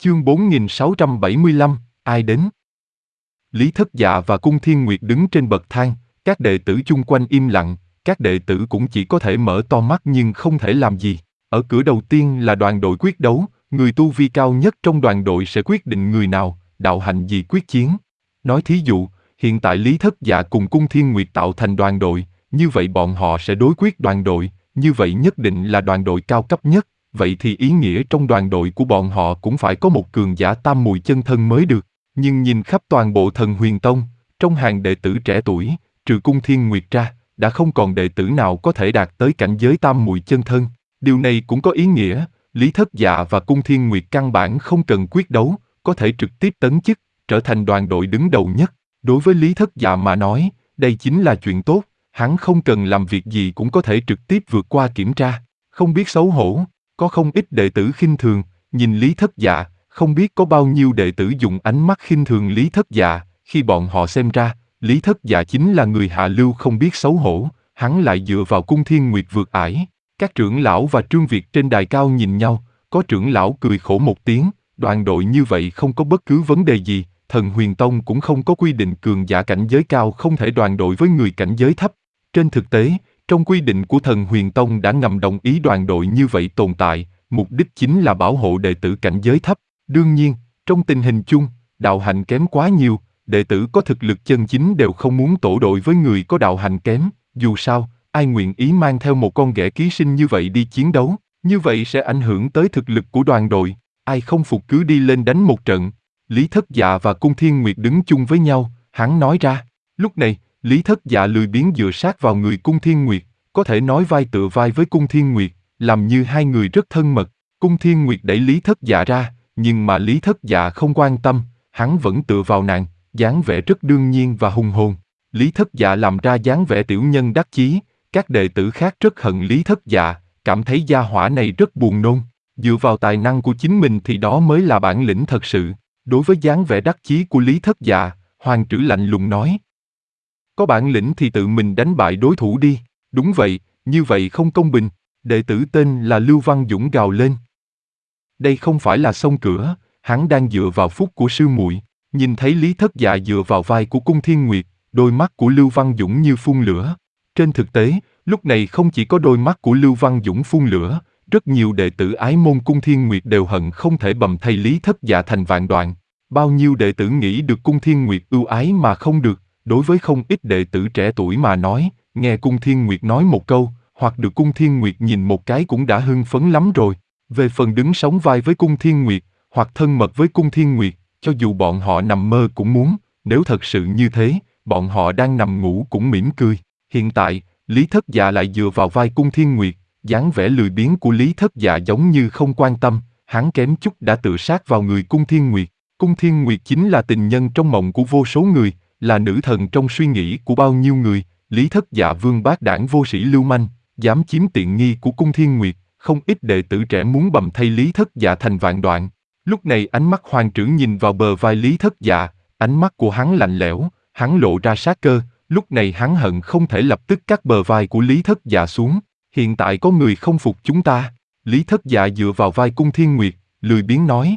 Chương 4675, ai đến? Lý Thất Dạ và Cung Thiên Nguyệt đứng trên bậc thang, các đệ tử chung quanh im lặng, các đệ tử cũng chỉ có thể mở to mắt nhưng không thể làm gì. Ở cửa đầu tiên là đoàn đội quyết đấu, người tu vi cao nhất trong đoàn đội sẽ quyết định người nào, đạo hạnh gì quyết chiến. Nói thí dụ, hiện tại Lý Thất Dạ cùng Cung Thiên Nguyệt tạo thành đoàn đội, như vậy bọn họ sẽ đối quyết đoàn đội, như vậy nhất định là đoàn đội cao cấp nhất, vậy thì ý nghĩa trong đoàn đội của bọn họ cũng phải có một cường giả tam mùi chân thân mới được. Nhưng nhìn khắp toàn bộ Thần Huyền Tông, trong hàng đệ tử trẻ tuổi, trừ Cung Thiên Nguyệt ra, đã không còn đệ tử nào có thể đạt tới cảnh giới tam mùi chân thân. Điều này cũng có ý nghĩa, Lý Thất Dạ và Cung Thiên Nguyệt căn bản không cần quyết đấu, có thể trực tiếp tấn chức, trở thành đoàn đội đứng đầu nhất. Đối với Lý Thất Dạ mà nói, đây chính là chuyện tốt, hắn không cần làm việc gì cũng có thể trực tiếp vượt qua kiểm tra. Không biết xấu hổ, có không ít đệ tử khinh thường, nhìn Lý Thất Dạ, không biết có bao nhiêu đệ tử dùng ánh mắt khinh thường Lý Thất Dạ, khi bọn họ xem ra, Lý Thất Dạ chính là người hạ lưu không biết xấu hổ, hắn lại dựa vào Cung Thiên Nguyệt vượt ải. Các trưởng lão và Trương Việt trên đài cao nhìn nhau, có trưởng lão cười khổ một tiếng, đoàn đội như vậy không có bất cứ vấn đề gì, Thần Huyền Tông cũng không có quy định cường giả cảnh giới cao không thể đoàn đội với người cảnh giới thấp. Trên thực tế, trong quy định của Thần Huyền Tông đã ngầm đồng ý đoàn đội như vậy tồn tại, mục đích chính là bảo hộ đệ tử cảnh giới thấp. Đương nhiên, trong tình hình chung, đạo hạnh kém quá nhiều, đệ tử có thực lực chân chính đều không muốn tổ đội với người có đạo hạnh kém, dù sao, ai nguyện ý mang theo một con ghẻ ký sinh như vậy đi chiến đấu, như vậy sẽ ảnh hưởng tới thực lực của đoàn đội, ai không phục cứ đi lên đánh một trận. Lý Thất Dạ và Cung Thiên Nguyệt đứng chung với nhau, hắn nói ra. Lúc này, Lý Thất Dạ lười biếng dựa sát vào người Cung Thiên Nguyệt, có thể nói vai tựa vai với Cung Thiên Nguyệt, làm như hai người rất thân mật. Cung Thiên Nguyệt đẩy Lý Thất Dạ ra, nhưng mà Lý Thất Dạ không quan tâm, hắn vẫn tựa vào nàng, dáng vẻ rất đương nhiên và hùng hồn. Lý Thất Dạ làm ra dáng vẻ tiểu nhân đắc chí, các đệ tử khác rất hận Lý Thất Dạ, cảm thấy gia hỏa này rất buồn nôn. Dựa vào tài năng của chính mình thì đó mới là bản lĩnh thật sự. Đối với dáng vẻ đắc chí của Lý Thất Dạ, Hoàng Trử lạnh lùng nói. Có bản lĩnh thì tự mình đánh bại đối thủ đi. Đúng vậy, như vậy không công bình. Đệ tử tên là Lưu Văn Dũng gào lên. Đây không phải là xông cửa, hắn đang dựa vào phúc của sư muội. Nhìn thấy Lý Thất Dạ dựa vào vai của Cung Thiên Nguyệt, đôi mắt của Lưu Văn Dũng như phun lửa. Trên thực tế, lúc này không chỉ có đôi mắt của Lưu Văn Dũng phun lửa, rất nhiều đệ tử ái môn Cung Thiên Nguyệt đều hận không thể bầm thây Lý Thất Dạ thành vạn đoạn. Bao nhiêu đệ tử nghĩ được Cung Thiên Nguyệt ưu ái mà không được, đối với không ít đệ tử trẻ tuổi mà nói, nghe Cung Thiên Nguyệt nói một câu, hoặc được Cung Thiên Nguyệt nhìn một cái cũng đã hưng phấn lắm rồi. Về phần đứng sóng vai với Cung Thiên Nguyệt, hoặc thân mật với Cung Thiên Nguyệt, cho dù bọn họ nằm mơ cũng muốn, nếu thật sự như thế, bọn họ đang nằm ngủ cũng mỉm cười. Hiện tại, Lý Thất Dạ lại dựa vào vai Cung Thiên Nguyệt, dáng vẻ lười biếng của Lý Thất Dạ giống như không quan tâm, hắn kém chút đã tự sát vào người Cung Thiên Nguyệt. Cung Thiên Nguyệt chính là tình nhân trong mộng của vô số người, là nữ thần trong suy nghĩ của bao nhiêu người. Lý Thất Dạ vương bác đảng vô sĩ lưu manh, dám chiếm tiện nghi của Cung Thiên Nguyệt, không ít đệ tử trẻ muốn bầm thây Lý Thất Dạ thành vạn đoạn. Lúc này ánh mắt Hoàng Trử nhìn vào bờ vai Lý Thất Dạ, ánh mắt của hắn lạnh lẽo, hắn lộ ra sát cơ, lúc này hắn hận không thể lập tức cắt bờ vai của Lý Thất Dạ xuống. Hiện tại có người không phục chúng ta. Lý Thất Dạ dựa vào vai Cung Thiên Nguyệt, lười biếng nói.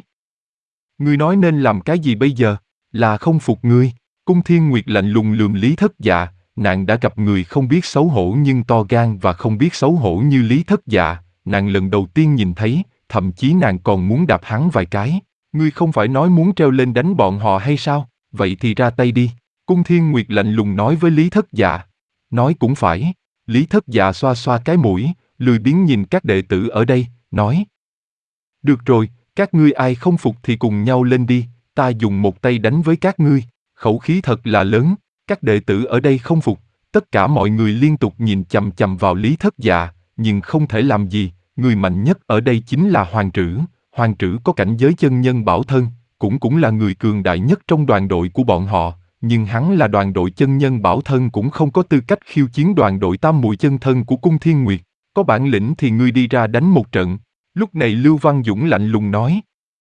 Ngươi nói nên làm cái gì bây giờ? Là không phục ngươi. Cung Thiên Nguyệt lạnh lùng lườm Lý Thất Dạ, nàng đã gặp người không biết xấu hổ nhưng to gan và không biết xấu hổ như Lý Thất Dạ, nàng lần đầu tiên nhìn thấy, thậm chí nàng còn muốn đạp hắn vài cái. Ngươi không phải nói muốn treo lên đánh bọn họ hay sao? Vậy thì ra tay đi. Cung Thiên Nguyệt lạnh lùng nói với Lý Thất Dạ. Nói cũng phải. Lý Thất Dạ xoa xoa cái mũi, lười biếng nhìn các đệ tử ở đây, nói. Được rồi, các ngươi ai không phục thì cùng nhau lên đi, ta dùng một tay đánh với các ngươi. Khẩu khí thật là lớn, các đệ tử ở đây không phục, tất cả mọi người liên tục nhìn chằm chằm vào Lý Thất Dạ, nhưng không thể làm gì, người mạnh nhất ở đây chính là Hoàng Trử. Hoàng Trử có cảnh giới chân nhân bảo thân, cũng là người cường đại nhất trong đoàn đội của bọn họ, nhưng hắn là đoàn đội chân nhân bảo thân cũng không có tư cách khiêu chiến đoàn đội tam mùi chân thân của Cung Thiên Nguyệt. Có bản lĩnh thì ngươi đi ra đánh một trận. Lúc này Lưu Văn Dũng lạnh lùng nói.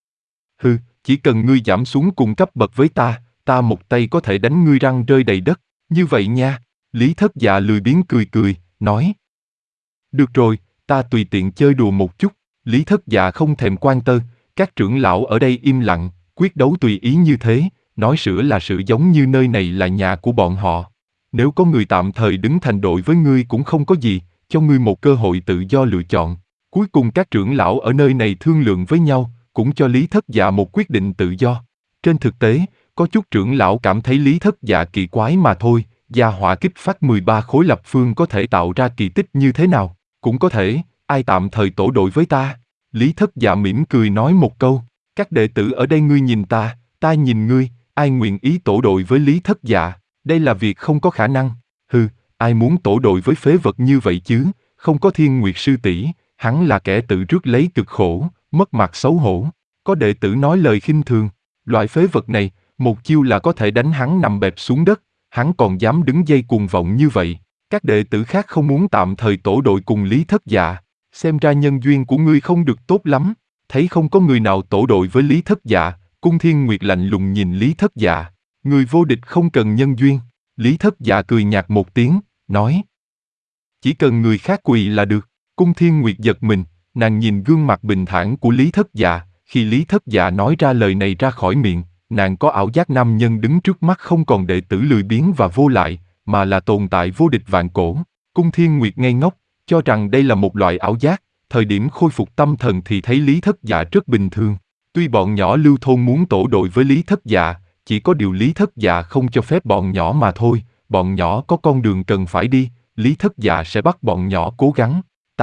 Hừ, chỉ cần ngươi giảm xuống cùng cấp bậc với ta một tay có thể đánh ngươi răng rơi đầy đất. Như vậy nha. Lý Thất Dạ lười biếng cười cười, nói. Được rồi, ta tùy tiện chơi đùa một chút. Lý Thất Dạ không thèm quan tâm, Các trưởng lão ở đây im lặng, quyết đấu tùy ý như thế, nói sửa là sự giống như nơi này là nhà của bọn họ. Nếu có người tạm thời đứng thành đội với ngươi cũng không có gì, cho ngươi một cơ hội tự do lựa chọn. Cuối cùng các trưởng lão ở nơi này thương lượng với nhau, cũng cho Lý Thất Dạ một quyết định tự do. Trên thực tế, có chút trưởng lão cảm thấy Lý Thất Dạ kỳ quái mà thôi, gia hỏa kích phát 13 khối lập phương có thể tạo ra kỳ tích như thế nào, cũng có thể, ai tạm thời tổ đội với ta. Lý Thất Dạ mỉm cười nói một câu, các đệ tử ở đây ngươi nhìn ta nhìn ngươi, ai nguyện ý tổ đội với Lý Thất Dạ, đây là việc không có khả năng. Hừ, ai muốn tổ đội với phế vật như vậy chứ, không có Thiên Nguyệt sư tỷ, hắn là kẻ tự rước lấy cực khổ, mất mặt xấu hổ. Có đệ tử nói lời khinh thường, loại phế vật này, một chiêu là có thể đánh hắn nằm bẹp xuống đất, hắn còn dám đứng dây cuồng vọng như vậy. Các đệ tử khác không muốn tạm thời tổ đội cùng Lý Thất Dạ, xem ra nhân duyên của ngươi không được tốt lắm. Thấy không có người nào tổ đội với Lý Thất Dạ, Cung Thiên Nguyệt lạnh lùng nhìn Lý Thất Dạ, người vô địch không cần nhân duyên. Lý Thất Dạ cười nhạt một tiếng, nói, chỉ cần người khác quỳ là được. Cung Thiên Nguyệt giật mình, nàng nhìn gương mặt bình thản của Lý Thất Dạ, khi Lý Thất Dạ nói ra lời này ra khỏi miệng, nàng có ảo giác nam nhân đứng trước mắt không còn đệ tử lười biếng và vô lại, mà là tồn tại vô địch vạn cổ. Cung Thiên Nguyệt ngây ngốc, cho rằng đây là một loại ảo giác, thời điểm khôi phục tâm thần thì thấy Lý Thất Dạ rất bình thường. Tuy bọn nhỏ Lưu Thôn muốn tổ đội với Lý Thất Dạ, chỉ có điều Lý Thất Dạ không cho phép bọn nhỏ mà thôi, bọn nhỏ có con đường cần phải đi, Lý Thất Dạ sẽ bắt bọn nhỏ cố gắng.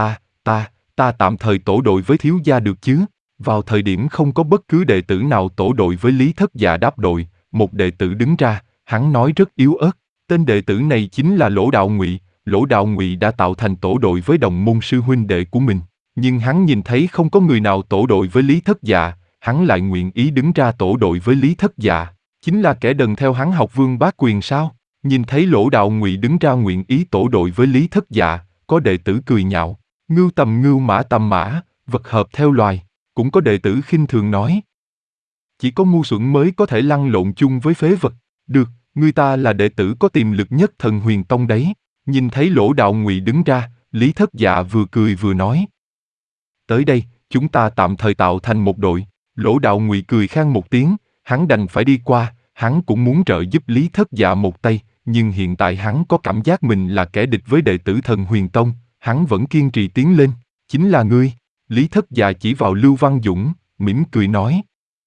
Ta tạm thời tổ đội với thiếu gia được chứ? Vào thời điểm không có bất cứ đệ tử nào tổ đội với Lý Thất Dạ đáp đội, một đệ tử đứng ra, hắn nói rất yếu ớt, tên đệ tử này chính là Lỗ Đạo Ngụy. Lỗ Đạo Ngụy đã tạo thành tổ đội với đồng môn sư huynh đệ của mình, nhưng hắn nhìn thấy không có người nào tổ đội với Lý Thất Dạ, hắn lại nguyện ý đứng ra tổ đội với Lý Thất Dạ, chính là kẻ đần theo hắn học Vương Bá Quyền sao? Nhìn thấy Lỗ Đạo Ngụy đứng ra nguyện ý tổ đội với Lý Thất Dạ, có đệ tử cười nhạo, ngưu tầm ngưu mã tầm mã, vật hợp theo loài. Cũng có đệ tử khinh thường nói, chỉ có ngu xuẩn mới có thể lăn lộn chung với phế vật. Được, người ta là đệ tử có tiềm lực nhất Thần Huyền Tông đấy. Nhìn thấy Lỗ Đạo Ngụy đứng ra, Lý Thất Dạ vừa cười vừa nói, tới đây, chúng ta tạm thời tạo thành một đội. Lỗ Đạo Ngụy cười khan một tiếng, hắn đành phải đi qua, hắn cũng muốn trợ giúp Lý Thất Dạ một tay, nhưng hiện tại hắn có cảm giác mình là kẻ địch với đệ tử Thần Huyền Tông, hắn vẫn kiên trì tiến lên. Chính là ngươi. Lý Thất Dạ chỉ vào Lưu Văn Dũng, mỉm cười nói,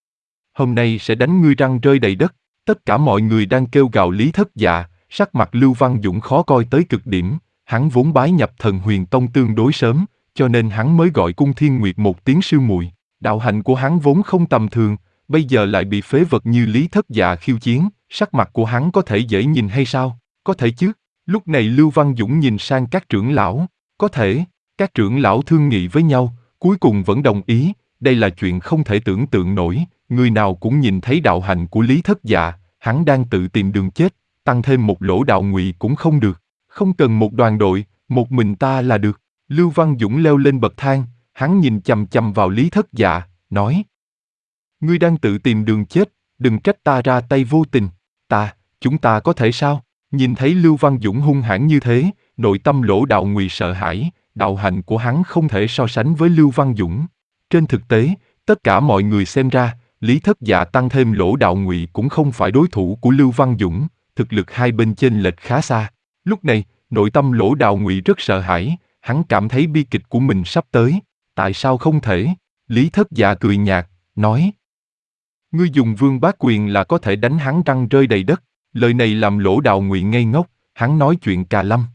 hôm nay sẽ đánh ngươi răng rơi đầy đất. Tất cả mọi người đang kêu gào Lý Thất Dạ, sắc mặt Lưu Văn Dũng khó coi tới cực điểm, hắn vốn bái nhập Thần Huyền Tông tương đối sớm, cho nên hắn mới gọi Cung Thiên Nguyệt một tiếng sư muội. Đạo hạnh của hắn vốn không tầm thường, bây giờ lại bị phế vật như Lý Thất Dạ khiêu chiến, sắc mặt của hắn có thể dễ nhìn hay sao? Có thể chứ. Lúc này Lưu Văn Dũng nhìn sang các trưởng lão, có thể. Các trưởng lão thương nghị với nhau, cuối cùng vẫn đồng ý, đây là chuyện không thể tưởng tượng nổi, người nào cũng nhìn thấy đạo hạnh của Lý Thất Dạ, hắn đang tự tìm đường chết, tăng thêm một Lỗ Đạo Ngụy cũng không được, không cần một đoàn đội, một mình ta là được. Lưu Văn Dũng leo lên bậc thang, hắn nhìn chằm chằm vào Lý Thất Dạ, nói, ngươi đang tự tìm đường chết, đừng trách ta ra tay vô tình, chúng ta có thể sao? Nhìn thấy Lưu Văn Dũng hung hãn như thế, nội tâm Lỗ Đạo Ngụy sợ hãi, đạo hạnh của hắn không thể so sánh với Lưu Văn Dũng. Trên thực tế, tất cả mọi người xem ra, Lý Thất Dạ tăng thêm Lỗ Đạo Ngụy cũng không phải đối thủ của Lưu Văn Dũng, thực lực hai bên chênh lệch khá xa. Lúc này, nội tâm Lỗ Đạo Ngụy rất sợ hãi, hắn cảm thấy bi kịch của mình sắp tới. Tại sao không thể? Lý Thất Dạ cười nhạt, nói, ngươi dùng Vương Bá Quyền là có thể đánh hắn răng rơi đầy đất. Lời này làm Lỗ Đạo Ngụy ngây ngốc, hắn nói chuyện cà lâm.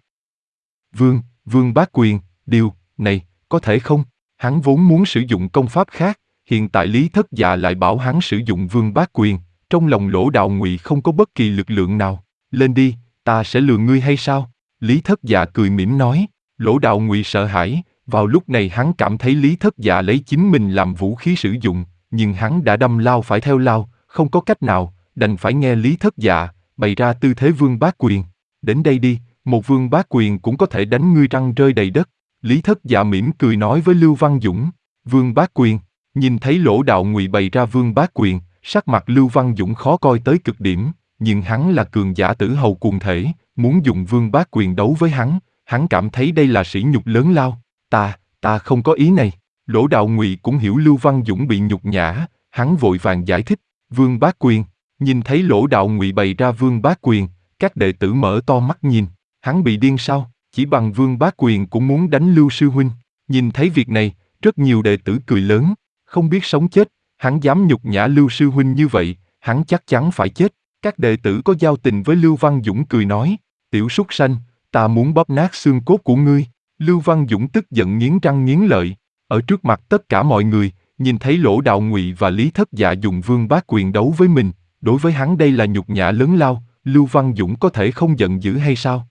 Vương Bá Quyền, điều này có thể không? Hắn vốn muốn sử dụng công pháp khác, hiện tại Lý Thất Dạ lại bảo hắn sử dụng Vương Bá Quyền, trong lòng Lỗ Đạo Ngụy không có bất kỳ lực lượng nào. Lên đi, ta sẽ lừa ngươi hay sao? Lý Thất Dạ cười mỉm nói. Lỗ Đạo Ngụy sợ hãi, vào lúc này hắn cảm thấy Lý Thất Dạ lấy chính mình làm vũ khí sử dụng, nhưng hắn đã đâm lao phải theo lao, không có cách nào, đành phải nghe Lý Thất Dạ bày ra tư thế Vương Bá Quyền. Đến đây đi, một Vương Bá Quyền cũng có thể đánh ngươi răng rơi đầy đất. Lý Thất Dạ mỉm cười nói với Lưu Văn Dũng, Vương Bá Quyền. Nhìn thấy Lỗ Đạo Ngụy bày ra Vương Bá Quyền, sắc mặt Lưu Văn Dũng khó coi tới cực điểm, nhưng hắn là cường giả tử hầu cuồng thể, muốn dùng Vương Bá Quyền đấu với hắn cảm thấy đây là sỉ nhục lớn lao. Ta không có ý này. Lỗ Đạo Ngụy cũng hiểu Lưu Văn Dũng bị nhục nhã, hắn vội vàng giải thích, Vương Bá Quyền. Nhìn thấy Lỗ Đạo Ngụy bày ra Vương Bá Quyền, các đệ tử mở to mắt nhìn, hắn bị điên sao, chỉ bằng Vương Bá Quyền cũng muốn đánh Lưu sư huynh. Nhìn thấy việc này, rất nhiều đệ tử cười lớn, không biết sống chết, hắn dám nhục nhã Lưu sư huynh như vậy, hắn chắc chắn phải chết. Các đệ tử có giao tình với Lưu Văn Dũng cười nói, tiểu súc sanh, ta muốn bóp nát xương cốt của ngươi. Lưu Văn Dũng tức giận nghiến răng nghiến lợi, ở trước mặt tất cả mọi người, nhìn thấy Lỗ Đạo Ngụy và Lý Thất Dạ dùng Vương Bá Quyền đấu với mình, đối với hắn đây là nhục nhã lớn lao, Lưu Văn Dũng có thể không giận dữ hay sao?